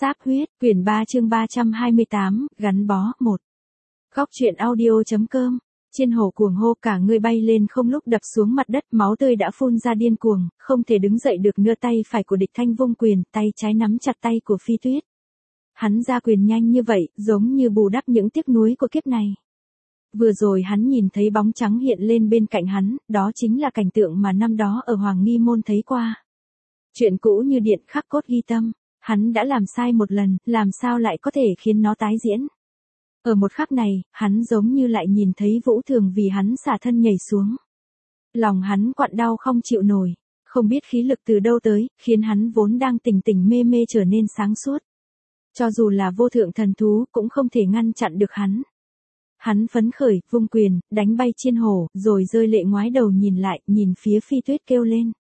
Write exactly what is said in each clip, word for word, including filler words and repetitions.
Sáp huyết, quyển ba chương ba trăm hai mươi tám, gắn bó, một. Góc truyện audio.com, chiên hổ cuồng hô cả người bay lên không lúc đập xuống mặt đất, máu tươi đã phun ra điên cuồng, không thể đứng dậy được nữa. Tay phải của Địch Thanh vung quyền, tay trái nắm chặt tay của Phi Tuyết. Hắn ra quyền nhanh như vậy, giống như bù đắp những tiếc nuối của kiếp này. Vừa rồi hắn nhìn thấy bóng trắng hiện lên bên cạnh hắn, đó chính là cảnh tượng mà năm đó ở Hoàng Nghi Môn thấy qua. Chuyện cũ như điện khắc cốt ghi tâm. Hắn đã làm sai một lần, làm sao lại có thể khiến nó tái diễn. Ở một khắc này, hắn giống như lại nhìn thấy Vũ Thường vì hắn xả thân nhảy xuống. Lòng hắn quặn đau không chịu nổi, không biết khí lực từ đâu tới, khiến hắn vốn đang tỉnh tỉnh mê mê trở nên sáng suốt. Cho dù là vô thượng thần thú cũng không thể ngăn chặn được hắn. Hắn phấn khởi, vung quyền, đánh bay chiên hổ, rồi rơi lệ ngoái đầu nhìn lại, nhìn phía Phi Tuyết kêu lên.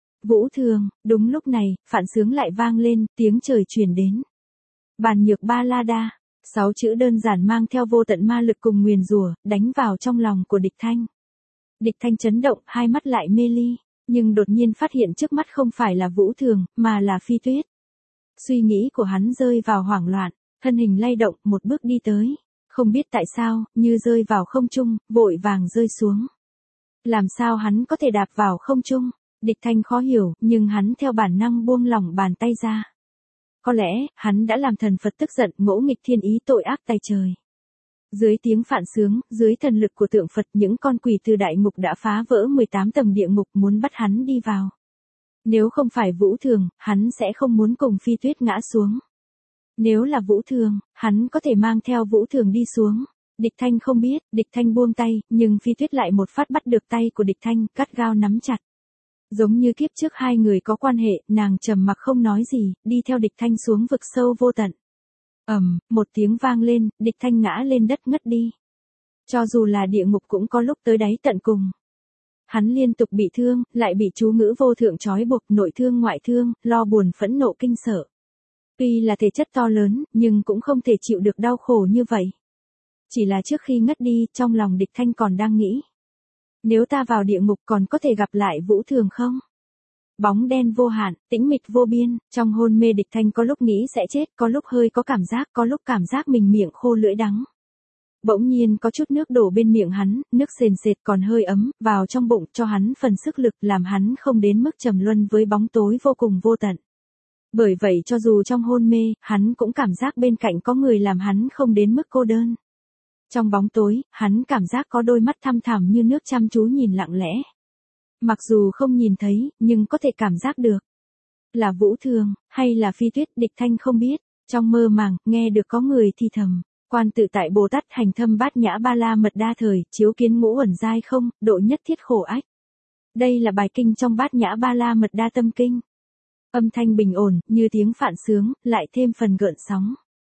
Vũ Thường, đúng lúc này, phạn sướng lại vang lên, tiếng trời truyền đến. Bàn nhược ba la đa, sáu chữ đơn giản mang theo vô tận ma lực cùng nguyền rủa, đánh vào trong lòng của Địch Thanh. Địch Thanh chấn động, hai mắt lại mê ly, nhưng đột nhiên phát hiện trước mắt không phải là Vũ Thường, mà là Phi Tuyết. Suy nghĩ của hắn rơi vào hoảng loạn, thân hình lay động, một bước đi tới, không biết tại sao, như rơi vào không trung, vội vàng rơi xuống. Làm sao hắn có thể đạp vào không trung? Địch Thanh khó hiểu, nhưng hắn theo bản năng buông lỏng bàn tay ra. Có lẽ, hắn đã làm thần Phật tức giận, ngỗ nghịch thiên ý tội ác tày trời. Dưới tiếng phạn sướng, dưới thần lực của tượng Phật, những con quỷ từ đại ngục đã phá vỡ mười tám tầng địa ngục muốn bắt hắn đi vào. Nếu không phải Vũ Thường, hắn sẽ không muốn cùng Phi Tuyết ngã xuống. Nếu là Vũ Thường, hắn có thể mang theo Vũ Thường đi xuống. Địch Thanh không biết, Địch Thanh buông tay, nhưng Phi Tuyết lại một phát bắt được tay của Địch Thanh, cắt gao nắm chặt. Giống như kiếp trước hai người có quan hệ, nàng trầm mặc không nói gì, đi theo Địch Thanh xuống vực sâu vô tận. Ầm, um, một tiếng vang lên, Địch Thanh ngã lên đất ngất đi. Cho dù là địa ngục cũng có lúc tới đáy tận cùng. Hắn liên tục bị thương, lại bị chú ngữ vô thượng trói buộc, nội thương ngoại thương, lo buồn phẫn nộ kinh sợ. Tuy là thể chất to lớn, nhưng cũng không thể chịu được đau khổ như vậy. Chỉ là trước khi ngất đi, trong lòng Địch Thanh còn đang nghĩ. Nếu ta vào địa ngục còn có thể gặp lại Vũ Thường không? Bóng đen vô hạn, tĩnh mịch vô biên, trong hôn mê Địch Thanh có lúc nghĩ sẽ chết, có lúc hơi có cảm giác, có lúc cảm giác mình miệng khô lưỡi đắng. Bỗng nhiên có chút nước đổ bên miệng hắn, nước sền sệt còn hơi ấm, vào trong bụng cho hắn phần sức lực làm hắn không đến mức trầm luân với bóng tối vô cùng vô tận. Bởi vậy cho dù trong hôn mê, hắn cũng cảm giác bên cạnh có người làm hắn không đến mức cô đơn. Trong bóng tối, hắn cảm giác có đôi mắt thăm thẳm như nước chăm chú nhìn lặng lẽ. Mặc dù không nhìn thấy, nhưng có thể cảm giác được. Là Vũ Thường, hay là Phi Tuyết, Địch Thanh không biết. Trong mơ màng, nghe được có người thì thầm. Quan tự tại Bồ Tát hành thâm bát nhã ba la mật đa thời, chiếu kiến ngũ uẩn giai không, độ nhất thiết khổ ách. Đây là bài kinh trong bát nhã ba la mật đa tâm kinh. Âm thanh bình ổn, như tiếng phạn sướng, lại thêm phần gợn sóng.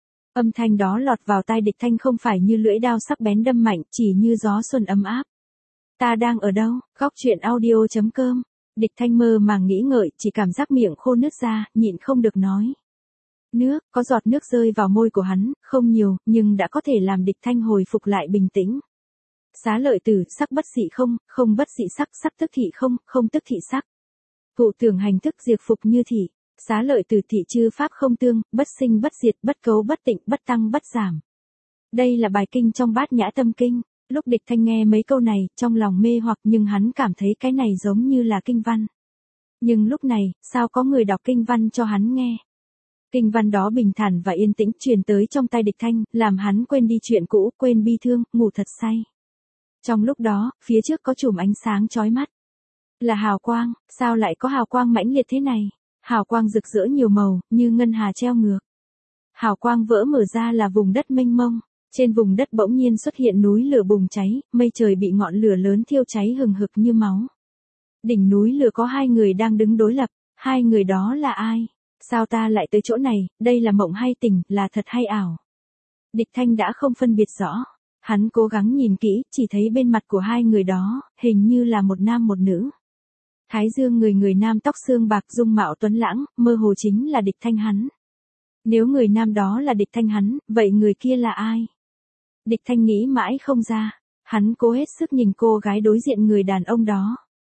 Âm thanh đó lọt vào tai Địch Thanh không phải như lưỡi dao sắc bén đâm mạnh, chỉ như gió xuân ấm áp. Ta đang ở đâu? Góc truyện audio.com. Địch Thanh mơ màng nghĩ ngợi, chỉ cảm giác miệng khô nứt ra, nhịn không được nói. Nước, có giọt nước rơi vào môi của hắn, không nhiều, nhưng đã có thể làm Địch Thanh hồi phục lại bình tĩnh. Xá lợi tử, sắc bất dị không, không bất dị sắc, sắc tức thị không, không tức thị sắc. Cụ tưởng hành thức diệt phục như thị. Xá lợi từ thị chư pháp không tương, bất sinh bất diệt, bất cấu bất tịnh, bất tăng bất giảm. Đây là bài kinh trong bát nhã tâm kinh. Lúc Địch Thanh nghe mấy câu này, trong lòng mê hoặc nhưng hắn cảm thấy cái này giống như là kinh văn. Nhưng lúc này, sao có người đọc kinh văn cho hắn nghe? Kinh văn đó bình thản và yên tĩnh truyền tới trong tai Địch Thanh, làm hắn quên đi chuyện cũ, quên bi thương, ngủ thật say. Trong lúc đó, phía trước có chùm ánh sáng chói mắt. Là hào quang, sao lại có hào quang mãnh liệt thế này? Hào quang rực rỡ nhiều màu, như ngân hà treo ngược. Hào quang vỡ mở ra là vùng đất mênh mông. Trên vùng đất bỗng nhiên xuất hiện núi lửa bùng cháy, mây trời bị ngọn lửa lớn thiêu cháy hừng hực như máu. Đỉnh núi lửa có hai người đang đứng đối lập. Hai người đó là ai? Sao ta lại tới chỗ này? Đây là mộng hay tỉnh, là thật hay ảo? Địch Thanh đã không phân biệt rõ. Hắn cố gắng nhìn kỹ, chỉ thấy bên mặt của hai người đó, hình như là một nam một nữ. Thái dương người người nam tóc xương bạc dung mạo tuấn lãng, mơ hồ chính là Địch Thanh hắn. Nếu người nam đó là Địch Thanh hắn, vậy người kia là ai? Địch Thanh nghĩ mãi không ra, hắn cố hết sức nhìn cô gái đối diện người đàn ông đó.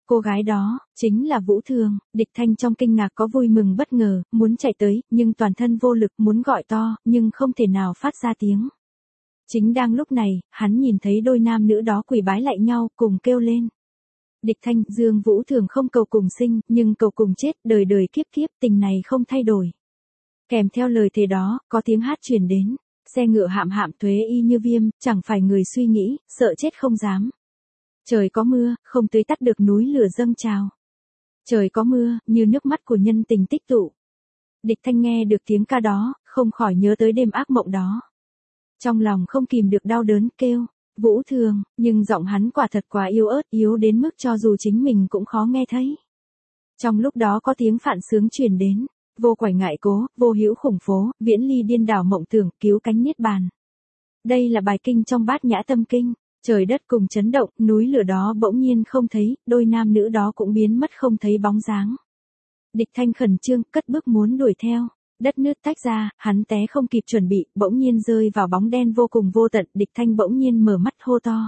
Cô gái đó, chính là Vũ Thường. Địch Thanh trong kinh ngạc có vui mừng bất ngờ, muốn chạy tới, nhưng toàn thân vô lực muốn gọi to, nhưng không thể nào phát ra tiếng. Chính đang lúc này, hắn nhìn thấy đôi nam nữ đó quỳ bái lại nhau, cùng kêu lên. Địch Thanh, Dương Vũ Thường không cầu cùng sinh, nhưng cầu cùng chết, đời đời kiếp kiếp, tình này không thay đổi. Kèm theo lời thề đó, có tiếng hát truyền đến. Xe ngựa hạm hạm thuế y như viêm, chẳng phải người suy nghĩ, sợ chết không dám. Trời có mưa, không tưới tắt được núi lửa dâng trào. Trời có mưa, như nước mắt của nhân tình tích tụ. Địch Thanh nghe được tiếng ca đó, không khỏi nhớ tới đêm ác mộng đó. Trong lòng không kìm được đau đớn kêu, Vũ Thường, nhưng giọng hắn quả thật quá yếu ớt, yếu đến mức cho dù chính mình cũng khó nghe thấy. Trong lúc đó có tiếng phạn sướng truyền đến, vô quải ngại cố, vô hữu khủng phố, viễn ly điên đảo mộng tưởng, cứu cánh niết bàn. Đây là bài kinh trong Bát Nhã Tâm Kinh. Trời đất cùng chấn động, núi lửa đó bỗng nhiên không thấy, đôi nam nữ đó cũng biến mất không thấy bóng dáng. Địch Thanh khẩn trương, cất bước muốn đuổi theo. Đất nước tách ra, hắn té không kịp chuẩn bị, bỗng nhiên rơi vào bóng đen vô cùng vô tận. Địch Thanh bỗng nhiên mở mắt hô to.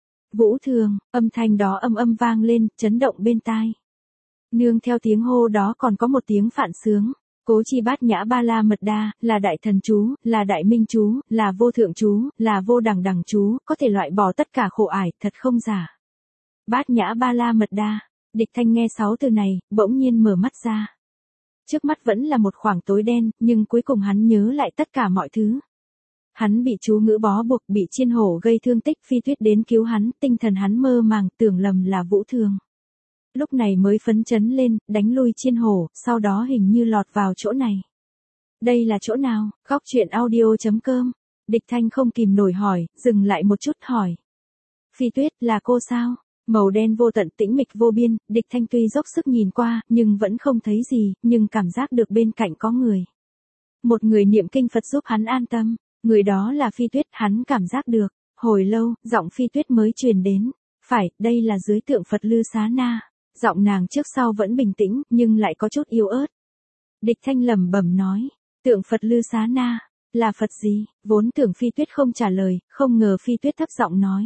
Vũ Thường, âm thanh đó âm âm vang lên, chấn động bên tai. Nương theo tiếng hô đó còn có một tiếng phạn sướng. Cố chi bát nhã ba la mật đa, là đại thần chú, là đại minh chú, là vô thượng chú, là vô đẳng đẳng chú, có thể loại bỏ tất cả khổ ải, thật không giả. Bát nhã ba la mật đa, Địch Thanh nghe sáu từ này, bỗng nhiên mở mắt ra. Trước mắt vẫn là một khoảng tối đen, nhưng cuối cùng hắn nhớ lại tất cả mọi thứ. Hắn bị chú ngữ bó buộc, bị chiên hổ gây thương tích, Phi Tuyết đến cứu hắn, tinh thần hắn mơ màng, tưởng lầm là Vũ Thường. Lúc này mới phấn chấn lên, đánh lui chiên hổ, sau đó hình như lọt vào chỗ này. Đây là chỗ nào? Góc truyện audio chấm com. Địch Thanh không kìm nổi hỏi, dừng lại một chút hỏi. Phi Tuyết, là cô sao? Màu đen vô tận tĩnh mịch vô biên, Địch Thanh tuy dốc sức nhìn qua, nhưng vẫn không thấy gì, nhưng cảm giác được bên cạnh có người. Một người niệm kinh Phật giúp hắn an tâm, người đó là Phi Tuyết, hắn cảm giác được. Hồi lâu, giọng Phi Tuyết mới truyền đến. Phải, đây là dưới tượng Phật Lư Xá Na. Giọng nàng trước sau vẫn bình tĩnh, nhưng lại có chút yếu ớt. Địch Thanh lẩm bẩm nói, tượng Phật Lư Xá Na, là Phật gì? Vốn tưởng Phi Tuyết không trả lời, không ngờ Phi Tuyết thấp giọng nói.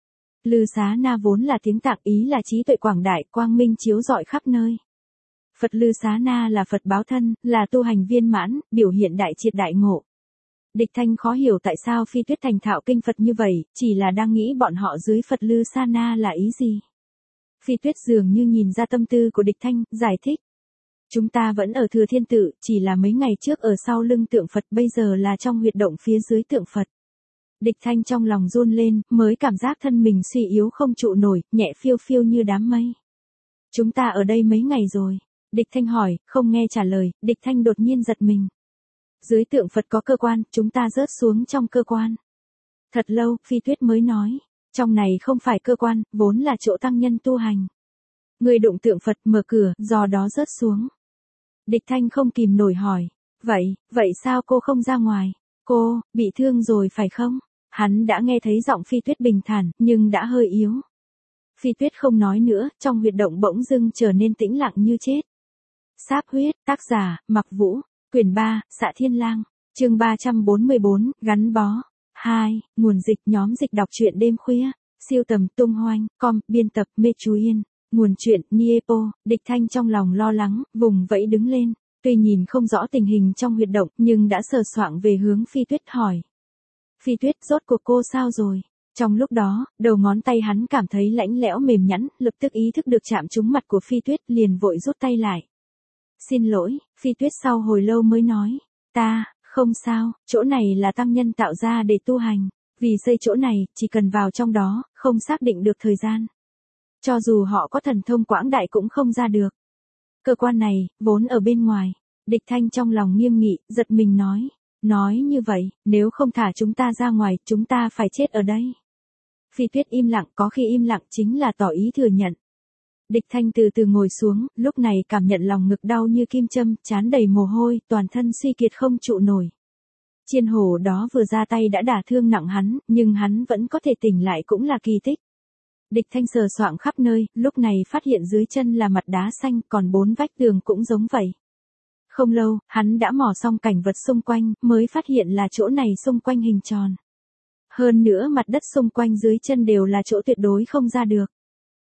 Lư Xá Na vốn là tiếng Tạng, ý là trí tuệ quảng đại, quang minh chiếu rọi khắp nơi. Phật Lư Xá Na là Phật báo thân, là tu hành viên mãn, biểu hiện đại triệt đại ngộ. Địch Thanh khó hiểu tại sao Phi Tuyết thành thạo kinh Phật như vậy, chỉ là đang nghĩ bọn họ dưới Phật Lư Xá Na là ý gì. Phi Tuyết dường như nhìn ra tâm tư của Địch Thanh, giải thích. Chúng ta vẫn ở Thừa Thiên Tự, chỉ là mấy ngày trước ở sau lưng tượng Phật, bây giờ là trong huyệt động phía dưới tượng Phật. Địch Thanh trong lòng run lên, mới cảm giác thân mình suy yếu không trụ nổi, nhẹ phiêu phiêu như đám mây. Chúng ta ở đây mấy ngày rồi? Địch Thanh hỏi, không nghe trả lời, Địch Thanh đột nhiên giật mình. Dưới tượng Phật có cơ quan, chúng ta rớt xuống trong cơ quan. Thật lâu, Phi Tuyết mới nói. Trong này không phải cơ quan, vốn là chỗ tăng nhân tu hành. Người đụng tượng Phật mở cửa, do đó rớt xuống. Địch Thanh không kìm nổi hỏi. Vậy, vậy sao cô không ra ngoài? Cô, bị thương rồi phải không? Hắn đã nghe thấy giọng Phi Tuyết bình thản, nhưng đã hơi yếu. Phi Tuyết không nói nữa, trong huyệt động bỗng dưng trở nên tĩnh lặng như chết. Sáp huyết, tác giả, Mặc Vũ, quyển ba, Xạ Thiên Lang, chương ba trăm bốn mươi bốn, gắn bó. hai. Nguồn dịch nhóm dịch đọc truyện đêm khuya. Siêu tầm tung hoành, com, biên tập Mê Chú Yên. Nguồn truyện Niepo. Địch Thanh trong lòng lo lắng, vùng vẫy đứng lên. Tuy nhìn không rõ tình hình trong huyệt động, nhưng đã sờ soạng về hướng Phi Tuyết hỏi. Phi Tuyết, rốt cuộc cô sao rồi? Trong lúc đó, đầu ngón tay hắn cảm thấy lạnh lẽo mềm nhẵn, lập tức ý thức được chạm trúng mặt của Phi Tuyết, liền vội rút tay lại. Xin lỗi, Phi Tuyết sau hồi lâu mới nói. Ta, không sao, chỗ này là tăng nhân tạo ra để tu hành. Vì xây chỗ này, chỉ cần vào trong đó, không xác định được thời gian. Cho dù họ có thần thông quảng đại cũng không ra được. Cơ quan này, vốn ở bên ngoài. Địch Thanh trong lòng nghiêm nghị, giật mình nói. Nói như vậy, nếu không thả chúng ta ra ngoài, chúng ta phải chết ở đây. Phi Tuyết im lặng, có khi im lặng chính là tỏ ý thừa nhận. Địch Thanh từ từ ngồi xuống, lúc này cảm nhận lòng ngực đau như kim châm, trán đầy mồ hôi, toàn thân suy kiệt không trụ nổi. Chiên hổ đó vừa ra tay đã đả thương nặng hắn, nhưng hắn vẫn có thể tỉnh lại cũng là kỳ tích. Địch Thanh sờ soạng khắp nơi, lúc này phát hiện dưới chân là mặt đá xanh, còn bốn vách tường cũng giống vậy. Không lâu, hắn đã mò xong cảnh vật xung quanh, mới phát hiện là chỗ này xung quanh hình tròn. Hơn nữa mặt đất xung quanh dưới chân đều là chỗ tuyệt đối không ra được.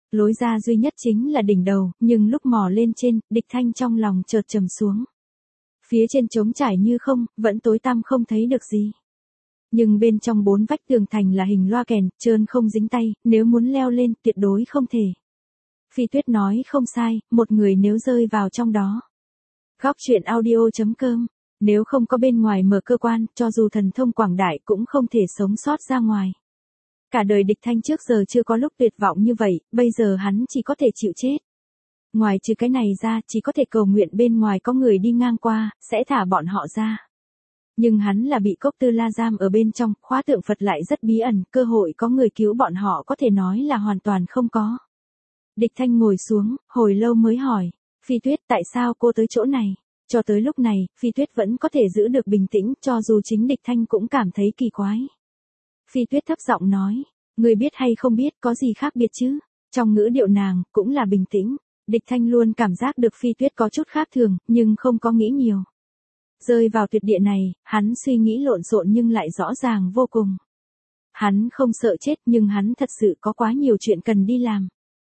Lối ra duy nhất chính là đỉnh đầu, nhưng lúc mò lên trên, Địch Thanh trong lòng chợt trầm xuống. Phía trên trống trải như không, vẫn tối tăm không thấy được gì. Nhưng bên trong bốn vách tường thành là hình loa kèn, trơn không dính tay, nếu muốn leo lên tuyệt đối không thể. Phi Tuyết nói không sai, một người nếu rơi vào trong đó. Góc truyện audio chấm com, nếu không có bên ngoài mở cơ quan, cho dù thần thông quảng đại cũng không thể sống sót ra ngoài. Cả đời Địch Thanh trước giờ chưa có lúc tuyệt vọng như vậy, bây giờ hắn chỉ có thể chịu chết. Ngoài trừ cái này ra, chỉ có thể cầu nguyện bên ngoài có người đi ngang qua, sẽ thả bọn họ ra. Nhưng hắn là bị Cốc Tư La giam ở bên trong, khóa tượng Phật lại rất bí ẩn, cơ hội có người cứu bọn họ có thể nói là hoàn toàn không có. Địch Thanh ngồi xuống, hồi lâu mới hỏi, Phi Tuyết tại sao cô tới chỗ này? Cho tới lúc này, Phi Tuyết vẫn có thể giữ được bình tĩnh, cho dù chính Địch Thanh cũng cảm thấy kỳ quái. Phi Tuyết thấp giọng nói, người biết hay không biết có gì khác biệt chứ? Trong ngữ điệu nàng, cũng là bình tĩnh. Địch Thanh luôn cảm giác được Phi Tuyết có chút khác thường, nhưng không có nghĩ nhiều. Rơi vào tuyệt địa này, hắn suy nghĩ lộn xộn nhưng lại rõ ràng vô cùng. Hắn không sợ chết nhưng hắn thật sự có quá nhiều chuyện cần đi làm.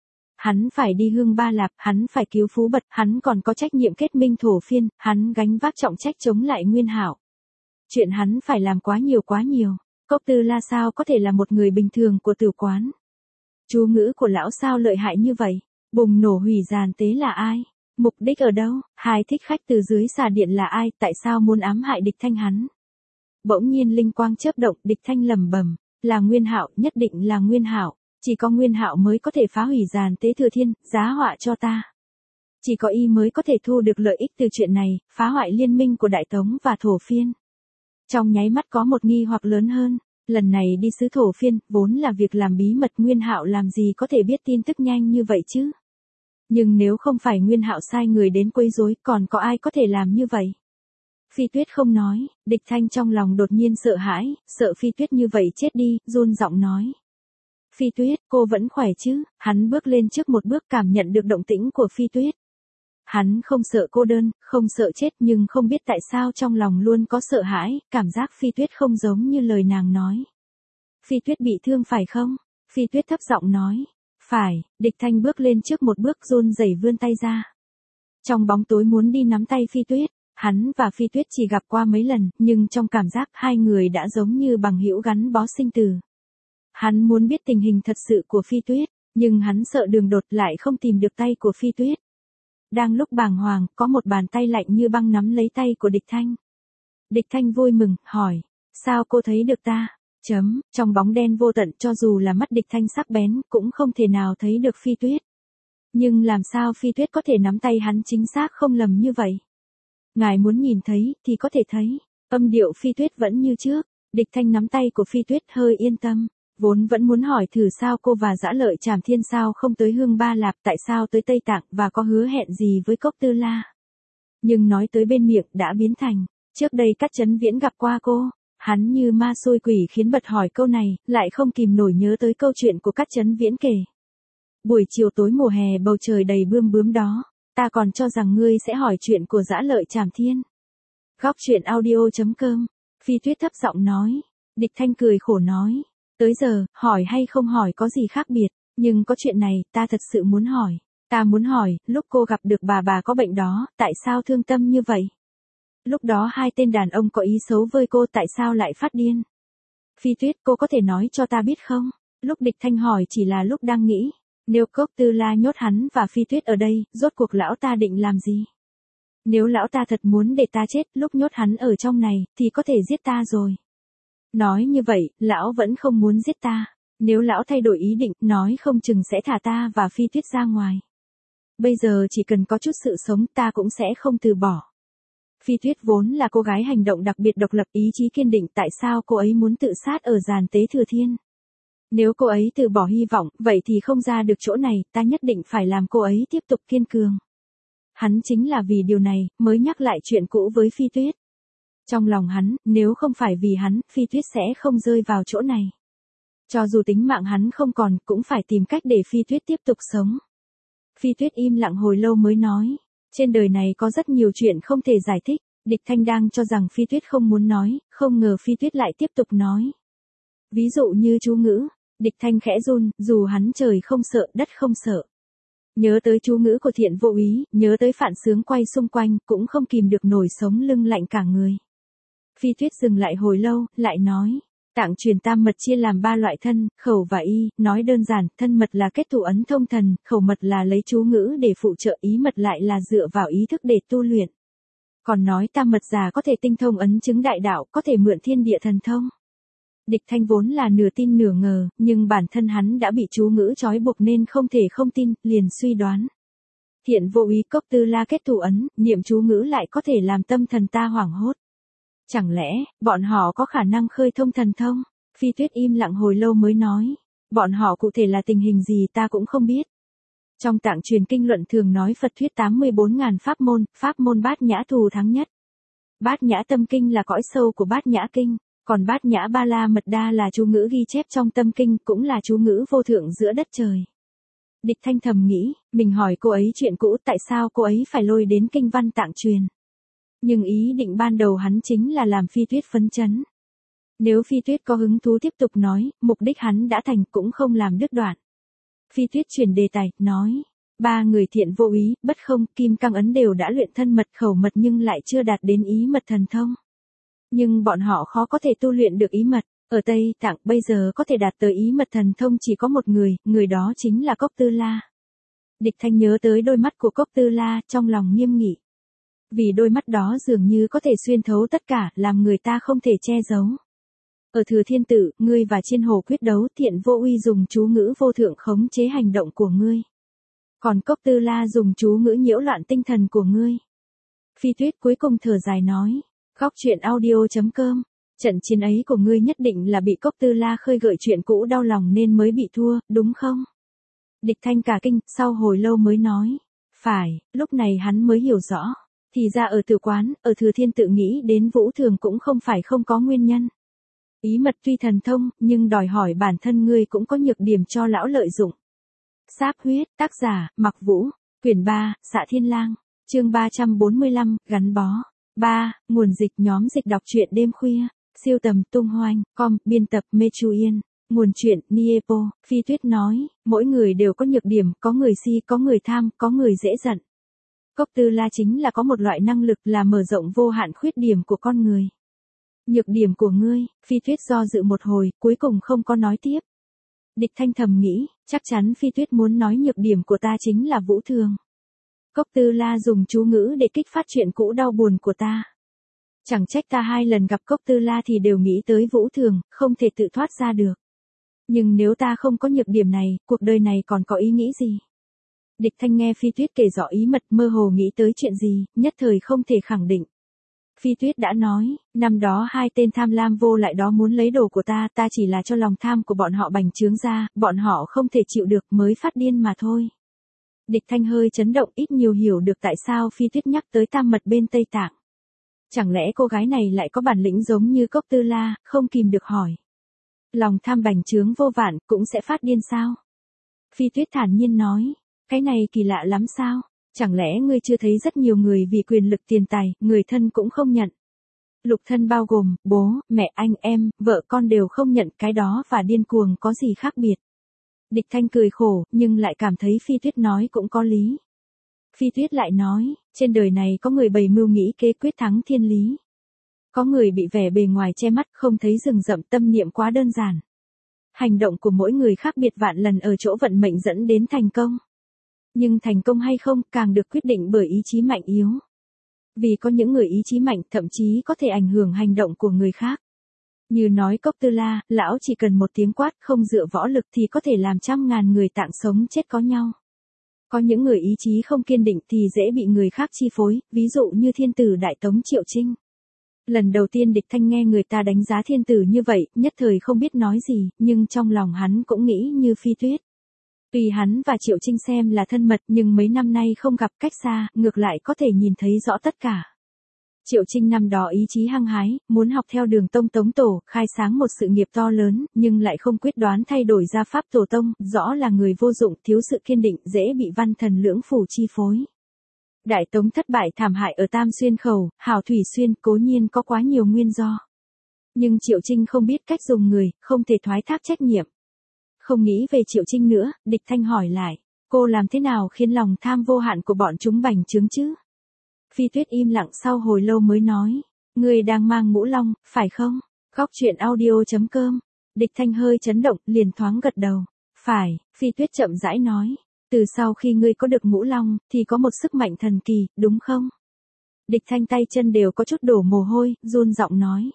Hắn phải đi Hương Ba Lạp, hắn phải cứu Phú Bật, hắn còn có trách nhiệm kết minh thổ phiên, hắn gánh vác trọng trách chống lại Nguyên Hạo. Chuyện hắn phải làm quá nhiều quá nhiều. Cốc Tư La sao có thể là một người bình thường của tử quán? Chú ngữ của lão sao lợi hại như vậy? Bùng nổ hủy giàn tế là ai? Mục đích ở đâu? Hai thích khách từ dưới xà điện là ai? Tại sao muốn ám hại Địch Thanh hắn? Bỗng nhiên linh quang chớp động, Địch Thanh lẩm bẩm, là Nguyên Hạo, nhất định là Nguyên Hạo, chỉ có Nguyên Hạo mới có thể phá hủy giàn tế thừa thiên, giá họa cho ta. Chỉ có y mới có thể thu được lợi ích từ chuyện này, phá hoại liên minh của Đại Tống và Thổ Phiên. Trong nháy mắt có một nghi hoặc lớn hơn, lần này đi xứ Thổ Phiên, vốn là việc làm bí mật, Nguyên Hạo làm gì có thể biết tin tức nhanh như vậy chứ? Nhưng nếu không phải Nguyên Hạo sai người đến quấy rối, còn có ai có thể làm như vậy? Phi Tuyết không nói, Địch Thanh trong lòng đột nhiên sợ hãi, sợ Phi Tuyết như vậy chết đi, run giọng nói. Phi Tuyết, cô vẫn khỏe chứ? Hắn bước lên trước một bước cảm nhận được động tĩnh của Phi Tuyết. Hắn không sợ cô đơn, không sợ chết nhưng không biết tại sao trong lòng luôn có sợ hãi, cảm giác Phi Tuyết không giống như lời nàng nói. Phi Tuyết bị thương phải không? Phi Tuyết thấp giọng nói. Phải, Địch Thanh bước lên trước một bước run rẩy vươn tay ra. Trong bóng tối muốn đi nắm tay Phi Tuyết, hắn và Phi Tuyết chỉ gặp qua mấy lần, nhưng trong cảm giác hai người đã giống như bằng hữu gắn bó sinh tử. Hắn muốn biết tình hình thật sự của Phi Tuyết, nhưng hắn sợ đường đột lại không tìm được tay của Phi Tuyết. Đang lúc bàng hoàng, có một bàn tay lạnh như băng nắm lấy tay của Địch Thanh. Địch Thanh vui mừng, hỏi, sao cô thấy được ta? Chấm, trong bóng đen vô tận cho dù là mắt Địch Thanh sắc bén, cũng không thể nào thấy được Phi Tuyết. Nhưng làm sao Phi Tuyết có thể nắm tay hắn chính xác không lầm như vậy? Ngài muốn nhìn thấy, thì có thể thấy. Âm điệu Phi Tuyết vẫn như trước, Địch Thanh nắm tay của Phi Tuyết hơi yên tâm. Vốn vẫn muốn hỏi thử sao cô và Dã Lợi Trảm Thiên sao không tới Hương Ba Lạp, tại sao tới Tây Tạng và có hứa hẹn gì với Cốc Tư La. Nhưng nói tới bên miệng đã biến thành, trước đây Cát Chấn Viễn gặp qua cô. Hắn như ma xôi quỷ khiến bật hỏi câu này, lại không kìm nổi nhớ tới câu chuyện của Cát Chấn Viễn kể. Buổi chiều tối mùa hè bầu trời đầy bươm bướm đó, ta còn cho rằng ngươi sẽ hỏi chuyện của Dã Lợi Trảm Thiên. Góc truyện audio chấm com, Phi Tuyết thấp giọng nói. Địch Thanh cười khổ nói. Tới giờ, hỏi hay không hỏi có gì khác biệt, nhưng có chuyện này, ta thật sự muốn hỏi. Ta muốn hỏi, lúc cô gặp được bà bà có bệnh đó, tại sao thương tâm như vậy? Lúc đó hai tên đàn ông có ý xấu với cô tại sao lại phát điên? Phi Tuyết, cô có thể nói cho ta biết không? Lúc Địch Thanh hỏi chỉ là lúc đang nghĩ, nếu Cốc Tư La nhốt hắn và Phi Tuyết ở đây, rốt cuộc lão ta định làm gì? Nếu lão ta thật muốn để ta chết, lúc nhốt hắn ở trong này, thì có thể giết ta rồi. Nói như vậy, lão vẫn không muốn giết ta. Nếu lão thay đổi ý định, nói không chừng sẽ thả ta và Phi Tuyết ra ngoài. Bây giờ chỉ cần có chút sự sống ta cũng sẽ không từ bỏ. Phi Tuyết vốn là cô gái hành động đặc biệt độc lập, ý chí kiên định, tại sao cô ấy muốn tự sát ở giàn tế thừa thiên? Nếu cô ấy từ bỏ hy vọng, vậy thì không ra được chỗ này, ta nhất định phải làm cô ấy tiếp tục kiên cường. Hắn chính là vì điều này, mới nhắc lại chuyện cũ với Phi Tuyết. Trong lòng hắn, nếu không phải vì hắn, Phi Tuyết sẽ không rơi vào chỗ này. Cho dù tính mạng hắn không còn, cũng phải tìm cách để Phi Tuyết tiếp tục sống. Phi Tuyết im lặng hồi lâu mới nói. Trên đời này có rất nhiều chuyện không thể giải thích. Địch Thanh đang cho rằng Phi Tuyết không muốn nói, không ngờ Phi Tuyết lại tiếp tục nói. Ví dụ như chú ngữ, Địch Thanh khẽ run, dù hắn trời không sợ, đất không sợ. Nhớ tới chú ngữ của Thiện Vô Ý, nhớ tới Phạn Sướng quay xung quanh, cũng không kìm được nổi sống lưng lạnh cả người. Phi Tuyết dừng lại hồi lâu, lại nói. Tạng truyền tam mật chia làm ba loại thân, khẩu và y, nói đơn giản, thân mật là kết thủ ấn thông thần, khẩu mật là lấy chú ngữ để phụ trợ, ý mật lại là dựa vào ý thức để tu luyện. Còn nói tam mật già có thể tinh thông ấn chứng đại đạo, có thể mượn thiên địa thần thông. Địch Thanh vốn là nửa tin nửa ngờ, nhưng bản thân hắn đã bị chú ngữ trói buộc nên không thể không tin, liền suy đoán. Thiện Vô Ý Cốc Tư La kết thủ ấn, niệm chú ngữ lại có thể làm tâm thần ta hoảng hốt. Chẳng lẽ, bọn họ có khả năng khơi thông thần thông? Phi Tuyết im lặng hồi lâu mới nói. Bọn họ cụ thể là tình hình gì ta cũng không biết. Trong tạng truyền kinh luận thường nói Phật thuyết tám mươi bốn ngàn pháp môn, pháp môn bát nhã thù thắng nhất. Bát nhã tâm kinh là cõi sâu của bát nhã kinh, còn bát nhã ba la mật đa là chú ngữ ghi chép trong tâm kinh, cũng là chú ngữ vô thượng giữa đất trời. Địch Thanh thầm nghĩ, mình hỏi cô ấy chuyện cũ, tại sao cô ấy phải lôi đến kinh văn tạng truyền. Nhưng ý định ban đầu hắn chính là làm Phi Tuyết phấn chấn. Nếu Phi Tuyết có hứng thú tiếp tục nói, mục đích hắn đã thành, cũng không làm đứt đoạn. Phi Tuyết chuyển đề tài, nói, ba người Thiện Vô Ý, Bất Không, Kim Cang Ấn đều đã luyện thân mật khẩu mật nhưng lại chưa đạt đến ý mật thần thông. Nhưng bọn họ khó có thể tu luyện được ý mật, ở Tây Tạng bây giờ có thể đạt tới ý mật thần thông chỉ có một người, người đó chính là Cốc Tư La. Địch Thanh nhớ tới đôi mắt của Cốc Tư La, trong lòng nghiêm nghị. Vì đôi mắt đó dường như có thể xuyên thấu tất cả, làm người ta không thể che giấu. Ở Thừa Thiên Tự, ngươi và Chiên Hồ quyết đấu, Thiện Vô Uy dùng chú ngữ vô thượng khống chế hành động của ngươi. Còn Cốc Tư La dùng chú ngữ nhiễu loạn tinh thần của ngươi. Phi Tuyết cuối cùng thở dài nói. Góc truyện audio chấm com. Trận chiến ấy của ngươi nhất định là bị Cốc Tư La khơi gợi chuyện cũ đau lòng nên mới bị thua, đúng không? Địch Thanh cả kinh, sau hồi lâu mới nói. Phải, lúc này hắn mới hiểu rõ. Thì ra ở Tử Quán, ở Thừa Thiên Tự nghĩ đến Vũ Thường cũng không phải không có nguyên nhân. Ý mật tuy thần thông, nhưng đòi hỏi bản thân ngươi cũng có nhược điểm cho lão lợi dụng. Sáp huyết, tác giả, Mặc Vũ, quyển ba, Xạ Thiên Lang, chương ba trăm bốn mươi lăm, gắn bó. ba. Nguồn dịch nhóm dịch đọc truyện đêm khuya, siêu tầm tung hoành, com, biên tập Mê Chu Yên, nguồn truyện Niepo. Phi Tuyết nói, mỗi người đều có nhược điểm, có người si, có người tham, có người dễ giận. Cốc Tư La chính là có một loại năng lực là mở rộng vô hạn khuyết điểm của con người. Nhược điểm của ngươi, Phi Tuyết do dự một hồi, cuối cùng không có nói tiếp. Địch Thanh thầm nghĩ, chắc chắn Phi Tuyết muốn nói nhược điểm của ta chính là Vũ Thường. Cốc Tư La dùng chú ngữ để kích phát chuyện cũ đau buồn của ta. Chẳng trách ta hai lần gặp Cốc Tư La thì đều nghĩ tới Vũ Thường, không thể tự thoát ra được. Nhưng nếu ta không có nhược điểm này, cuộc đời này còn có ý nghĩ gì? Địch Thanh nghe Phi Tuyết kể rõ ý mật, mơ hồ nghĩ tới chuyện gì, nhất thời không thể khẳng định. Phi Tuyết đã nói, năm đó hai tên tham lam vô lại đó muốn lấy đồ của ta, ta chỉ là cho lòng tham của bọn họ bành trướng ra, bọn họ không thể chịu được mới phát điên mà thôi. Địch Thanh hơi chấn động, ít nhiều hiểu được tại sao Phi Tuyết nhắc tới tam mật bên Tây Tạng. Chẳng lẽ cô gái này lại có bản lĩnh giống như Cốc Tư La, không kìm được hỏi. Lòng tham bành trướng vô vàn, cũng sẽ phát điên sao? Phi Tuyết thản nhiên nói, cái này kỳ lạ lắm sao? Chẳng lẽ ngươi chưa thấy rất nhiều người vì quyền lực tiền tài, người thân cũng không nhận. Lục thân bao gồm, bố, mẹ, anh, em, vợ con đều không nhận, cái đó và điên cuồng có gì khác biệt. Địch Thanh cười khổ, nhưng lại cảm thấy Phi Tuyết nói cũng có lý. Phi Tuyết lại nói, trên đời này có người bày mưu nghĩ kế quyết thắng thiên lý. Có người bị vẻ bề ngoài che mắt, không thấy rừng rậm, tâm niệm quá đơn giản. Hành động của mỗi người khác biệt vạn lần ở chỗ vận mệnh dẫn đến thành công. Nhưng thành công hay không càng được quyết định bởi ý chí mạnh yếu. Vì có những người ý chí mạnh thậm chí có thể ảnh hưởng hành động của người khác. Như nói Cốc Tư La, lão chỉ cần một tiếng quát không dựa võ lực thì có thể làm trăm ngàn người Tạng sống chết có nhau. Có những người ý chí không kiên định thì dễ bị người khác chi phối, ví dụ như thiên tử Đại Tống Triệu Trinh. Lần đầu tiên Địch Thanh nghe người ta đánh giá thiên tử như vậy, nhất thời không biết nói gì, nhưng trong lòng hắn cũng nghĩ như Phi Tuyết. Tuy hắn và Triệu Trinh xem là thân mật nhưng mấy năm nay không gặp, cách xa, ngược lại có thể nhìn thấy rõ tất cả. Triệu Trinh năm đó ý chí hăng hái, muốn học theo đường tông Tống Tổ, khai sáng một sự nghiệp to lớn, nhưng lại không quyết đoán thay đổi gia pháp tổ tông, rõ là người vô dụng, thiếu sự kiên định, dễ bị văn thần lưỡng phủ chi phối. Đại Tống thất bại thảm hại ở Tam Xuyên Khẩu, Hào Thủy Xuyên, cố nhiên có quá nhiều nguyên do. Nhưng Triệu Trinh không biết cách dùng người, không thể thoái thác trách nhiệm. không nghĩ về Triệu Trinh nữa, Địch Thanh hỏi lại, cô làm thế nào khiến lòng tham vô hạn của bọn chúng bành trướng chứ? Phi Tuyết im lặng sau hồi lâu mới nói, ngươi đang mang mũ long, phải không? Góc truyện audio.com. Địch Thanh hơi chấn động, liền thoáng gật đầu. Phải, Phi Tuyết chậm rãi nói, từ sau khi ngươi có được mũ long, thì có một sức mạnh thần kỳ, đúng không? Địch Thanh tay chân đều có chút đổ mồ hôi, run giọng nói.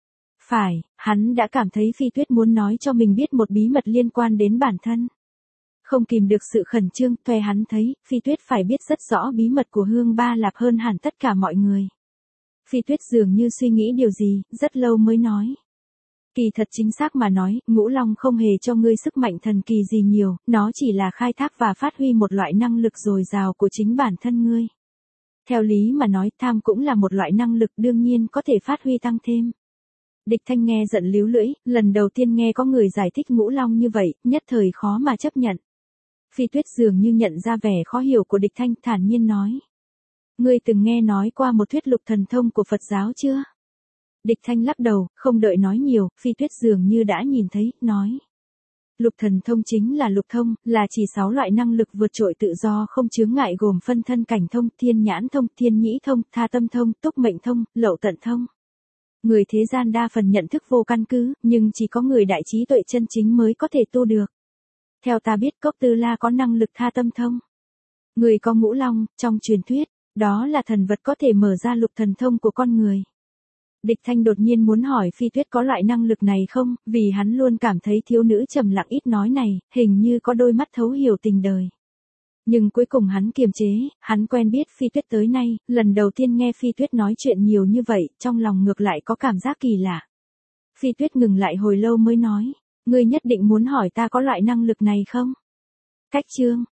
Phải, hắn đã cảm thấy Phi Tuyết muốn nói cho mình biết một bí mật liên quan đến bản thân. Không kìm được sự khẩn trương, thuê hắn thấy, Phi Tuyết phải biết rất rõ bí mật của Hương Ba Lạp hơn hẳn tất cả mọi người. Phi Tuyết dường như suy nghĩ điều gì, rất lâu mới nói. Kỳ thật chính xác mà nói, ngũ long không hề cho ngươi sức mạnh thần kỳ gì nhiều, nó chỉ là khai thác và phát huy một loại năng lực dồi dào của chính bản thân ngươi. Theo lý mà nói, tham cũng là một loại năng lực đương nhiên có thể phát huy tăng thêm. Địch Thanh nghe giận líu lưỡi, lần đầu tiên nghe có người giải thích ngũ long như vậy, nhất thời khó mà chấp nhận. Phi Tuyết dường như nhận ra vẻ khó hiểu của Địch Thanh, thản nhiên nói. Ngươi từng nghe nói qua một thuyết lục thần thông của Phật giáo chưa? Địch Thanh lắc đầu, không đợi nói nhiều, Phi Tuyết dường như đã nhìn thấy, nói. Lục thần thông chính là lục thông, là chỉ sáu loại năng lực vượt trội tự do không chướng ngại gồm phân thân cảnh thông, thiên nhãn thông, thiên nhĩ thông, tha tâm thông, túc mệnh thông, lậu tận thông. Người thế gian đa phần nhận thức vô căn cứ, nhưng chỉ có người đại trí tuệ chân chính mới có thể tu được. Theo ta biết Cốc Tư La có năng lực tha tâm thông. Người có ngũ long, trong truyền thuyết, đó là thần vật có thể mở ra lục thần thông của con người. Địch Thanh đột nhiên muốn hỏi Phi Tuyết có loại năng lực này không, vì hắn luôn cảm thấy thiếu nữ trầm lặng ít nói này, hình như có đôi mắt thấu hiểu tình đời. Nhưng cuối cùng hắn kiềm chế, hắn quen biết Phi Tuyết tới nay, lần đầu tiên nghe Phi Tuyết nói chuyện nhiều như vậy, trong lòng ngược lại có cảm giác kỳ lạ. Phi Tuyết ngừng lại hồi lâu mới nói, ngươi nhất định muốn hỏi ta có loại năng lực này không? Cách chương.